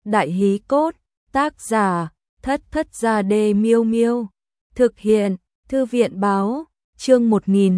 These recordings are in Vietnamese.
Đại hí cốt, tác giả, Thất Thất Gia Đê Miêu Miêu. Thực hiện, Thư viện báo, chương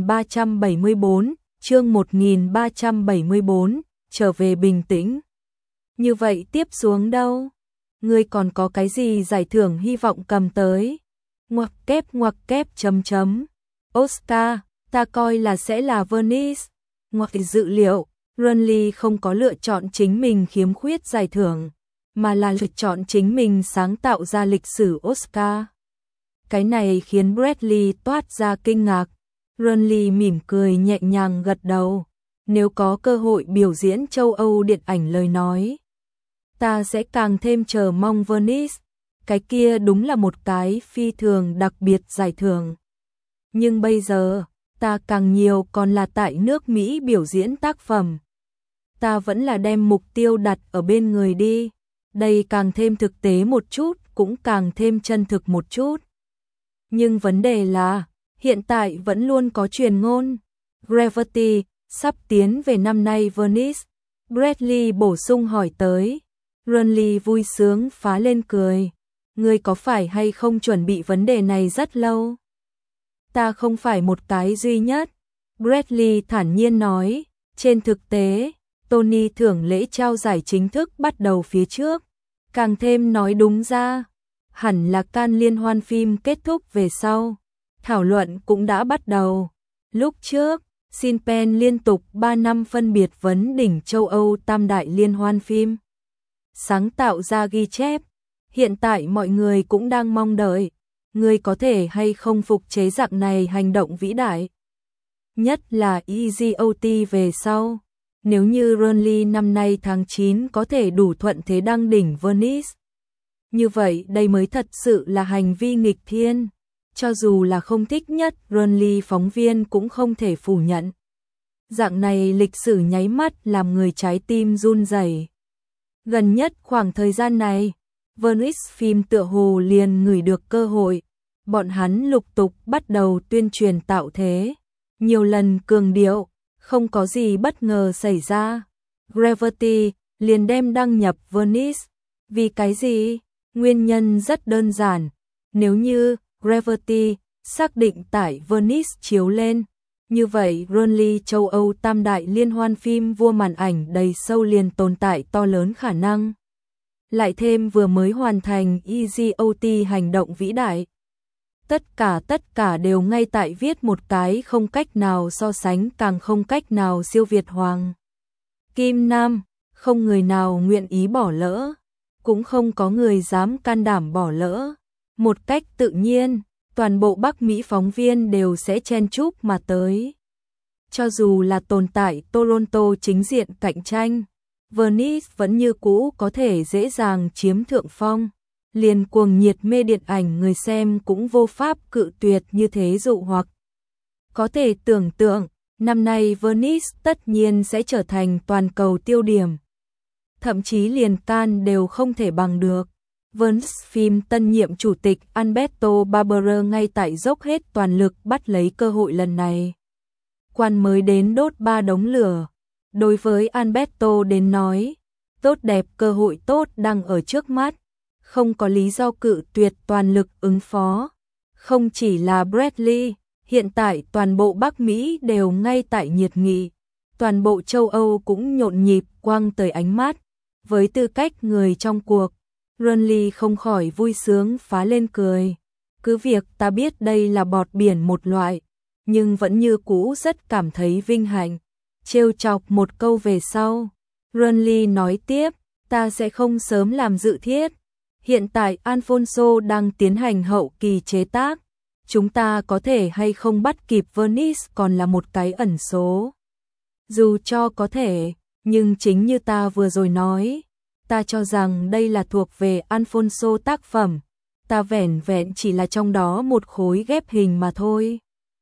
1374, chương 1374, trở về bình tĩnh. Như vậy tiếp xuống đâu? Ngươi còn có cái gì giải thưởng hy vọng cầm tới? Ngoặc kép chấm. Oscar, ta coi là sẽ là Venice. Ngoặc dự liệu, Runley không có lựa chọn chính mình khiếm khuyết giải thưởng, mà là lựa chọn chính mình sáng tạo ra lịch sử Oscar. Cái này khiến Bradley toát ra kinh ngạc. Runley mỉm cười nhẹ nhàng gật đầu. Nếu có cơ hội biểu diễn châu Âu điện ảnh lời nói, ta sẽ càng thêm chờ mong Venice. Cái kia đúng là một cái phi thường đặc biệt giải thưởng. Nhưng bây giờ, ta càng nhiều còn là tại nước Mỹ biểu diễn tác phẩm. Ta vẫn là đem mục tiêu đặt ở bên người đi. Đây càng thêm thực tế một chút, cũng càng thêm chân thực một chút. Nhưng vấn đề là, hiện tại vẫn luôn có truyền ngôn. Gravity sắp tiến về năm nay Venice. Bradley bổ sung hỏi tới. Runley vui sướng phá lên cười. Ngươi có phải hay không chuẩn bị vấn đề này rất lâu? Ta không phải một cái duy nhất. Bradley thản nhiên nói. Trên thực tế, Tony thưởng lễ trao giải chính thức bắt đầu phía trước. Càng thêm nói đúng ra, hẳn là Cannes liên hoan phim kết thúc về sau. Thảo luận cũng đã bắt đầu. Lúc trước, Sean Penn liên tục 3 năm phân biệt vấn đỉnh châu Âu tam đại liên hoan phim. Sáng tạo ra ghi chép. Hiện tại mọi người cũng đang mong đợi. Người có thể hay không phục chế dạng này hành động vĩ đại. Nhất là EGOT về sau. Nếu như Runley năm nay tháng 9 có thể đủ thuận thế đăng đỉnh Venice. Như vậy đây mới thật sự là hành vi nghịch thiên. Cho dù là không thích nhất Runley, phóng viên cũng không thể phủ nhận. Dạng này lịch sử nháy mắt làm người trái tim run rẩy. Gần nhất khoảng thời gian này, Venice phim tựa hồ liền ngửi được cơ hội. Bọn hắn lục tục bắt đầu tuyên truyền tạo thế. Nhiều lần cường điệu, không có gì bất ngờ xảy ra. Gravity liền đem đăng nhập Venice. Vì cái gì? Nguyên nhân rất đơn giản. Nếu như Gravity xác định tại Venice chiếu lên, như vậy Runley châu Âu tam đại liên hoan phim vua màn ảnh đầy sâu liền tồn tại to lớn khả năng. Lại thêm vừa mới hoàn thành EGOT hành động vĩ đại. Tất cả đều ngay tại viết một cái không cách nào so sánh, càng không cách nào siêu việt Hoàng Kim Nam. Không người nào nguyện ý bỏ lỡ, cũng không có người dám can đảm bỏ lỡ. Một cách tự nhiên, toàn bộ Bắc Mỹ phóng viên đều sẽ chen chúc mà tới. Cho dù là tồn tại Toronto chính diện cạnh tranh, Venice vẫn như cũ có thể dễ dàng chiếm thượng phong. Liền cuồng nhiệt mê điện ảnh người xem cũng vô pháp cự tuyệt như thế dụ hoặc. Có thể tưởng tượng, năm nay Venice tất nhiên sẽ trở thành toàn cầu tiêu điểm. Thậm chí liền Cannes đều không thể bằng được. Venice phim tân nhiệm chủ tịch Alberto Barbera ngay tại dốc hết toàn lực bắt lấy cơ hội lần này. Quan mới đến đốt 3 đống lửa. Đối với Alberto đến nói, tốt đẹp cơ hội tốt đang ở trước mắt. Không có lý do cự tuyệt, toàn lực ứng phó. Không chỉ là Bradley, hiện tại toàn bộ Bắc Mỹ đều ngay tại nhiệt nghị. Toàn bộ châu Âu cũng nhộn nhịp quăng tới ánh mắt. Với tư cách người trong cuộc, Runley không khỏi vui sướng phá lên cười. Cứ việc ta biết đây là bọt biển một loại, nhưng vẫn như cũ rất cảm thấy vinh hạnh. Trêu chọc một câu về sau, Runley nói tiếp, ta sẽ không sớm làm dự thiết. Hiện tại Alfonso đang tiến hành hậu kỳ chế tác. Chúng ta có thể hay không bắt kịp Venice còn là một cái ẩn số. Dù cho có thể, nhưng chính như ta vừa rồi nói, ta cho rằng đây là thuộc về Alfonso tác phẩm. Ta vẻn vẹn chỉ là trong đó một khối ghép hình mà thôi.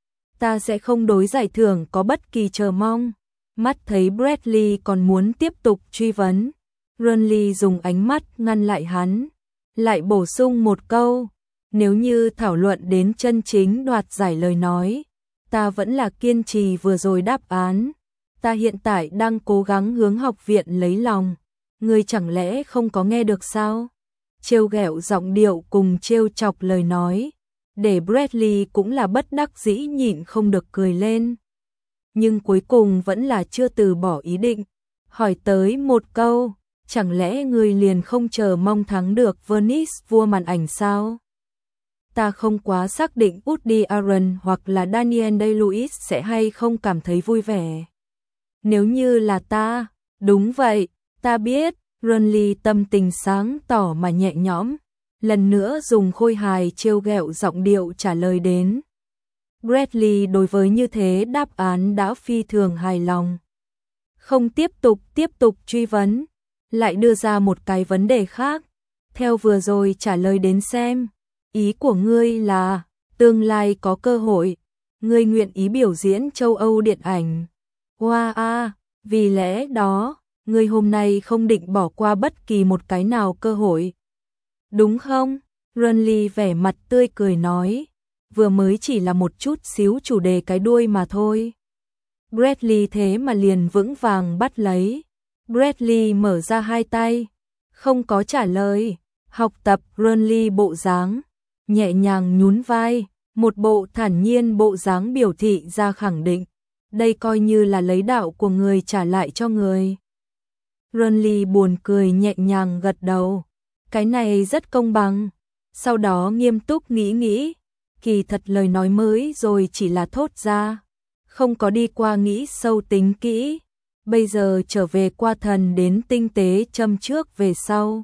Ta sẽ không đối giải thưởng có bất kỳ chờ mong. Mắt thấy Bradley còn muốn tiếp tục truy vấn. Runley dùng ánh mắt ngăn lại hắn. Lại bổ sung một câu, nếu như thảo luận đến chân chính đoạt giải lời nói, ta vẫn là kiên trì vừa rồi đáp án. Ta hiện tại đang cố gắng hướng học viện lấy lòng. Ngươi chẳng lẽ không có nghe được sao? Trêu ghẹo giọng điệu cùng trêu chọc lời nói, để Bradley cũng là bất đắc dĩ nhịn không được cười lên. Nhưng cuối cùng vẫn là chưa từ bỏ ý định, hỏi tới một câu, chẳng lẽ ngươi liền không chờ mong thắng được Venice vua màn ảnh sao? Ta không quá xác định Woody Allen hoặc là Daniel Day-Lewis sẽ hay không cảm thấy vui vẻ. Nếu như là ta, đúng vậy, ta biết, Renly tâm tình sáng tỏ mà nhẹ nhõm, lần nữa dùng khôi hài trêu ghẹo giọng điệu trả lời đến. Bradley đối với như thế đáp án đã phi thường hài lòng. Không tiếp tục truy vấn, lại đưa ra một cái vấn đề khác. Theo vừa rồi trả lời đến xem, ý của ngươi là, tương lai có cơ hội, ngươi nguyện ý biểu diễn châu Âu điện ảnh. Wow, vì lẽ đó, ngươi hôm nay không định bỏ qua bất kỳ một cái nào cơ hội. Đúng không? Renly vẻ mặt tươi cười nói, vừa mới chỉ là một chút xíu chủ đề cái đuôi mà thôi. Bradley thế mà liền vững vàng bắt lấy. Bradley mở ra hai tay, không có trả lời, học tập Renly bộ dáng, nhẹ nhàng nhún vai, một bộ thản nhiên bộ dáng biểu thị ra khẳng định, đây coi như là lấy đạo của người trả lại cho người. Renly buồn cười nhẹ nhàng gật đầu, cái này rất công bằng. Sau đó nghiêm túc nghĩ, kỳ thật lời nói mới rồi chỉ là thốt ra, không có đi qua nghĩ sâu tính kỹ. Bây giờ trở về qua thần đến tinh tế châm trước về sau.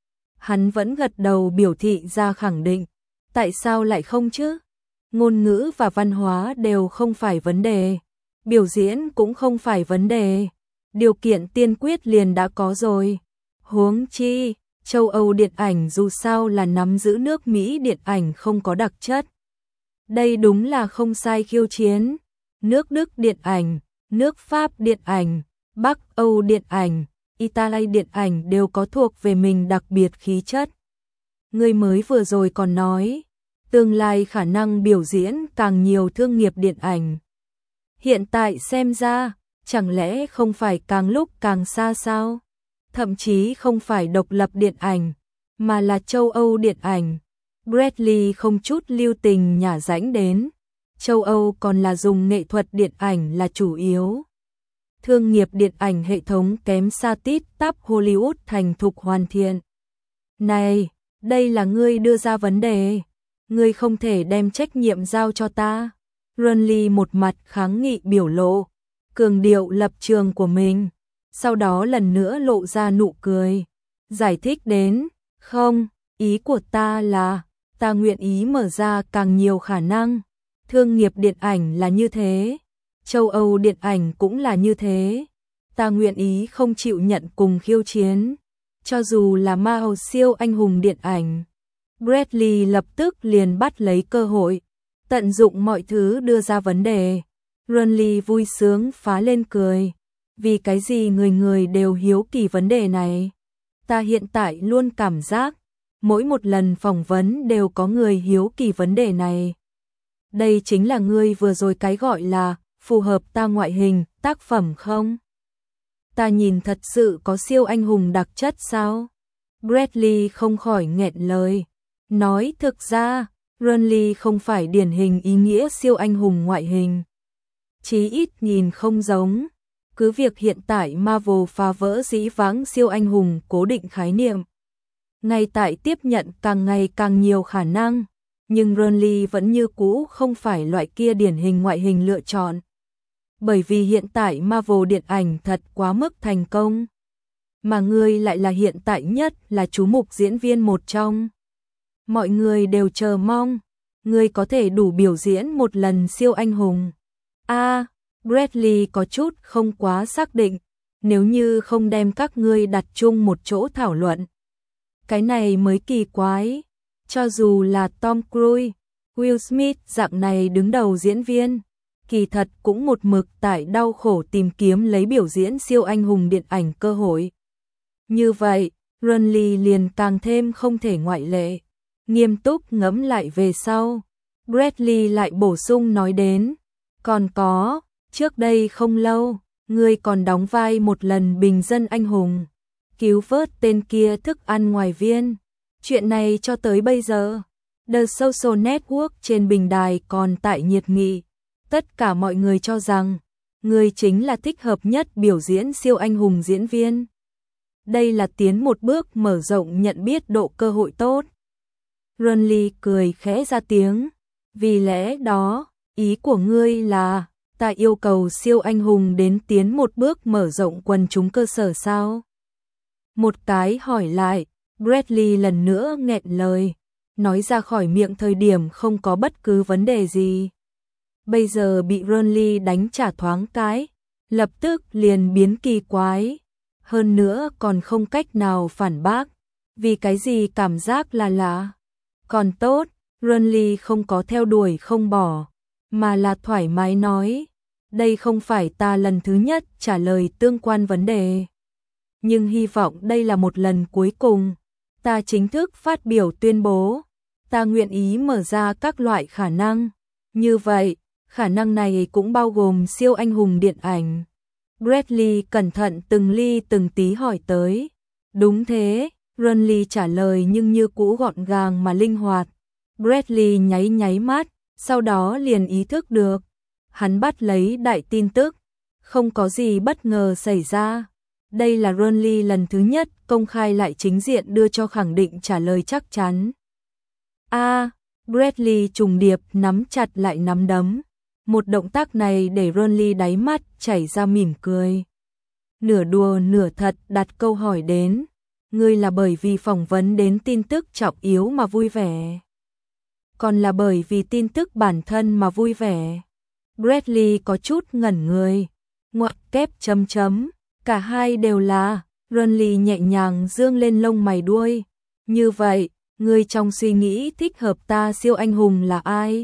Hắn vẫn gật đầu biểu thị ra khẳng định, tại sao lại không chứ? Ngôn ngữ và văn hóa đều không phải vấn đề, biểu diễn cũng không phải vấn đề, điều kiện tiên quyết liền đã có rồi. Huống chi, châu Âu điện ảnh dù sao là nắm giữ nước Mỹ điện ảnh không có đặc chất. Đây đúng là không sai khiêu chiến. Nước Đức điện ảnh, nước Pháp điện ảnh, Bắc Âu điện ảnh, Italy điện ảnh đều có thuộc về mình đặc biệt khí chất. Người mới vừa rồi còn nói, tương lai khả năng biểu diễn càng nhiều thương nghiệp điện ảnh. Hiện tại xem ra, chẳng lẽ không phải càng lúc càng xa sao? Thậm chí không phải độc lập điện ảnh, mà là châu Âu điện ảnh. Bradley không chút lưu tình nhả rãnh đến. Châu Âu còn là dùng nghệ thuật điện ảnh là chủ yếu. Thương nghiệp điện ảnh hệ thống kém xa tít tắp Hollywood thành thục hoàn thiện. Này, đây là ngươi đưa ra vấn đề. Ngươi không thể đem trách nhiệm giao cho ta. Renly một mặt kháng nghị biểu lộ, cường điệu lập trường của mình. Sau đó lần nữa lộ ra nụ cười. Giải thích đến, không, ý của ta là, ta nguyện ý mở ra càng nhiều khả năng. Thương nghiệp điện ảnh là như thế, châu Âu điện ảnh cũng là như thế. Ta nguyện ý không chịu nhận cùng khiêu chiến, cho dù là Marvel siêu anh hùng điện ảnh. Bradley lập tức liền bắt lấy cơ hội, tận dụng mọi thứ đưa ra vấn đề. Renly vui sướng phá lên cười, vì cái gì người người đều hiếu kỳ vấn đề này. Ta hiện tại luôn cảm giác, mỗi một lần phỏng vấn đều có người hiếu kỳ vấn đề này. Đây chính là ngươi vừa rồi cái gọi là phù hợp ta ngoại hình, tác phẩm không? Ta nhìn thật sự có siêu anh hùng đặc chất sao? Bradley không khỏi nghẹn lời. Nói thực ra, Renly không phải điển hình ý nghĩa siêu anh hùng ngoại hình. Chí ít nhìn không giống. Cứ việc hiện tại Marvel phá vỡ dĩ vãng siêu anh hùng cố định khái niệm. Ngay tại tiếp nhận càng ngày càng nhiều khả năng. Nhưng Renly vẫn như cũ không phải loại kia điển hình ngoại hình lựa chọn. Bởi vì hiện tại Marvel điện ảnh thật quá mức thành công. Mà ngươi lại là hiện tại nhất là chú mục diễn viên một trong. Mọi người đều chờ mong, ngươi có thể đủ biểu diễn một lần siêu anh hùng. Bradley có chút không quá xác định, nếu như không đem các ngươi đặt chung một chỗ thảo luận. Cái này mới kỳ quái. Cho dù là Tom Cruise, Will Smith dạng này đứng đầu diễn viên, kỳ thật cũng một mực tại đau khổ tìm kiếm lấy biểu diễn siêu anh hùng điện ảnh cơ hội. Như vậy, Renly liền càng thêm không thể ngoại lệ. Nghiêm túc ngẫm lại về sau, Bradley lại bổ sung nói đến, còn có, trước đây không lâu, ngươi còn đóng vai một lần bình dân anh hùng. cứu vớt tên kia thức ăn ngoài viên. Chuyện này cho tới bây giờ, The Social Network trên bình đài còn tại nhiệt nghị. Tất cả mọi người cho rằng, người chính là thích hợp nhất biểu diễn siêu anh hùng diễn viên. Đây là tiến một bước mở rộng nhận biết độ cơ hội tốt. Renly cười khẽ ra tiếng. Vì lẽ đó, ý của ngươi là, ta yêu cầu siêu anh hùng đến tiến một bước mở rộng quần chúng cơ sở sao? Một cái hỏi lại, Bradley lần nữa nghẹn lời, nói ra khỏi miệng thời điểm không có bất cứ vấn đề gì. Bây giờ bị Renly đánh trả thoáng cái, lập tức liền biến kỳ quái. Hơn nữa còn không cách nào phản bác, vì cái gì cảm giác là lạ. Còn tốt, Renly không có theo đuổi không bỏ, mà là thoải mái nói, đây không phải ta lần thứ nhất trả lời tương quan vấn đề. Nhưng hy vọng đây là một lần cuối cùng, ta chính thức phát biểu tuyên bố, ta nguyện ý mở ra các loại khả năng. Như vậy, khả năng này cũng bao gồm siêu anh hùng điện ảnh. Bradley cẩn thận từng ly từng tí hỏi tới. Đúng thế, Renly trả lời nhưng như cũ gọn gàng mà linh hoạt. Bradley nháy nháy mắt, sau đó liền ý thức được. Hắn bắt lấy đại tin tức, không có gì bất ngờ xảy ra. Đây là Renly lần thứ nhất công khai lại chính diện đưa cho khẳng định trả lời chắc chắn. Bradley trùng điệp nắm chặt lại nắm đấm. Một động tác này để Renly đáy mắt chảy ra mỉm cười. Nửa đùa nửa thật đặt câu hỏi đến. Ngươi là bởi vì phỏng vấn đến tin tức trọng yếu mà vui vẻ, còn là bởi vì tin tức bản thân mà vui vẻ? Bradley có chút ngẩn người. Ngoặc kép chấm chấm. Cả hai đều là. Renly nhẹ nhàng dương lên lông mày đuôi. Như vậy, ngươi trong suy nghĩ thích hợp ta siêu anh hùng là ai?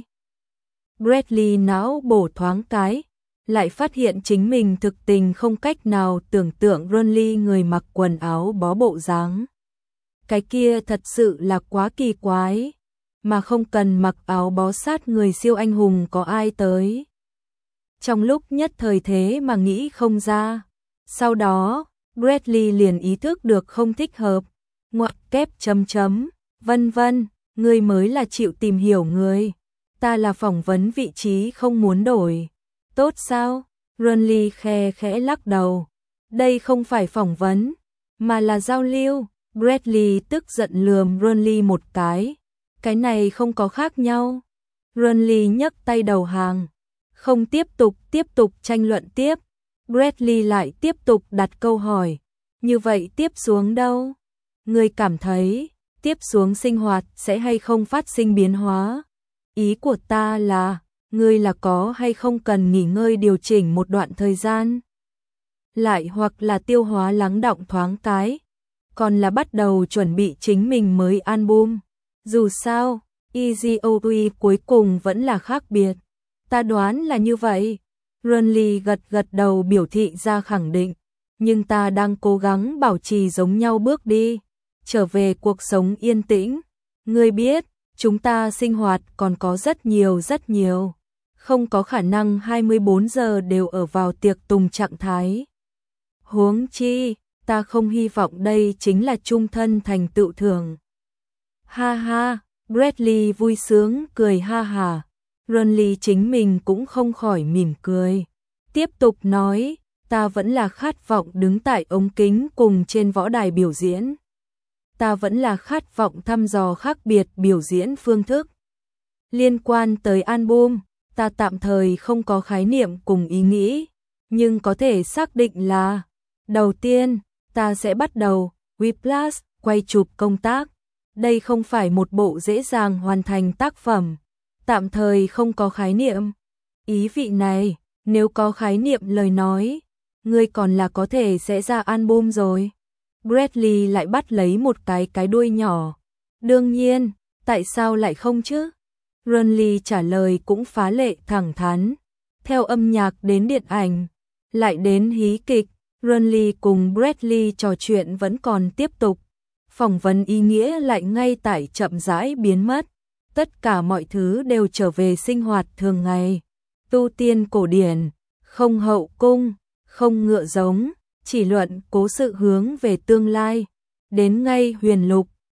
Bradley não bổ thoáng cái, lại phát hiện chính mình thực tình không cách nào tưởng tượng Renly người mặc quần áo bó bộ dáng. Cái kia thật sự là quá kỳ quái, mà không cần mặc áo bó sát người siêu anh hùng có ai tới. Trong lúc nhất thời thế mà nghĩ không ra, sau đó, Bradley liền ý thức được không thích hợp. Ngoặc kép chấm chấm, vân vân, ngươi mới là chịu tìm hiểu người. Ta là phỏng vấn vị trí không muốn đổi. Tốt sao? Renly khe khẽ lắc đầu. Đây không phải phỏng vấn, mà là giao lưu. Bradley tức giận lườm Renly một cái. Cái này không có khác nhau. Renly nhấc tay đầu hàng. Không tiếp tục tranh luận tiếp. Bradley lại tiếp tục đặt câu hỏi. Như vậy tiếp xuống đâu? Ngươi cảm thấy tiếp xuống sinh hoạt sẽ hay không phát sinh biến hóa? Ý của ta là, ngươi là có hay không cần nghỉ ngơi điều chỉnh một đoạn thời gian? Lại hoặc là tiêu hóa lắng đọng thoáng cái? Còn là bắt đầu chuẩn bị chính mình mới album? Dù sao, EZOE cuối cùng vẫn là khác biệt. Ta đoán là như vậy. Renly gật đầu biểu thị ra khẳng định. Nhưng ta đang cố gắng bảo trì giống nhau bước đi. Trở về cuộc sống yên tĩnh. Ngươi biết, chúng ta sinh hoạt còn có rất nhiều. Không có khả năng 24 giờ đều ở vào tiệc tùng trạng thái. Huống chi, ta không hy vọng đây chính là chung thân thành tựu thường. Ha ha, Bradley vui sướng cười ha hà. Renly chính mình cũng không khỏi mỉm cười. Tiếp tục nói, ta vẫn là khát vọng đứng tại ống kính cùng trên võ đài biểu diễn. Ta vẫn là khát vọng thăm dò khác biệt biểu diễn phương thức. Liên quan tới album, ta tạm thời không có khái niệm cùng ý nghĩ, nhưng có thể xác định là, đầu tiên, ta sẽ bắt đầu Whiplash quay chụp công tác. Đây không phải một bộ dễ dàng hoàn thành tác phẩm, tạm thời không có khái niệm. Ý vị này, nếu có khái niệm lời nói, ngươi còn là có thể sẽ ra album rồi. Bradley lại bắt lấy một cái đuôi nhỏ. Đương nhiên, tại sao lại không chứ? Renly trả lời cũng phá lệ thẳng thắn. Theo âm nhạc đến điện ảnh, lại đến hí kịch, Renly cùng Bradley trò chuyện vẫn còn tiếp tục. Phỏng vấn ý nghĩa lại ngay tại chậm rãi biến mất. Tất cả mọi thứ đều trở về sinh hoạt thường ngày. Tu tiên cổ điển, không hậu cung, không ngựa giống, chỉ luận cố sự hướng về tương lai. Đến ngay huyền lục,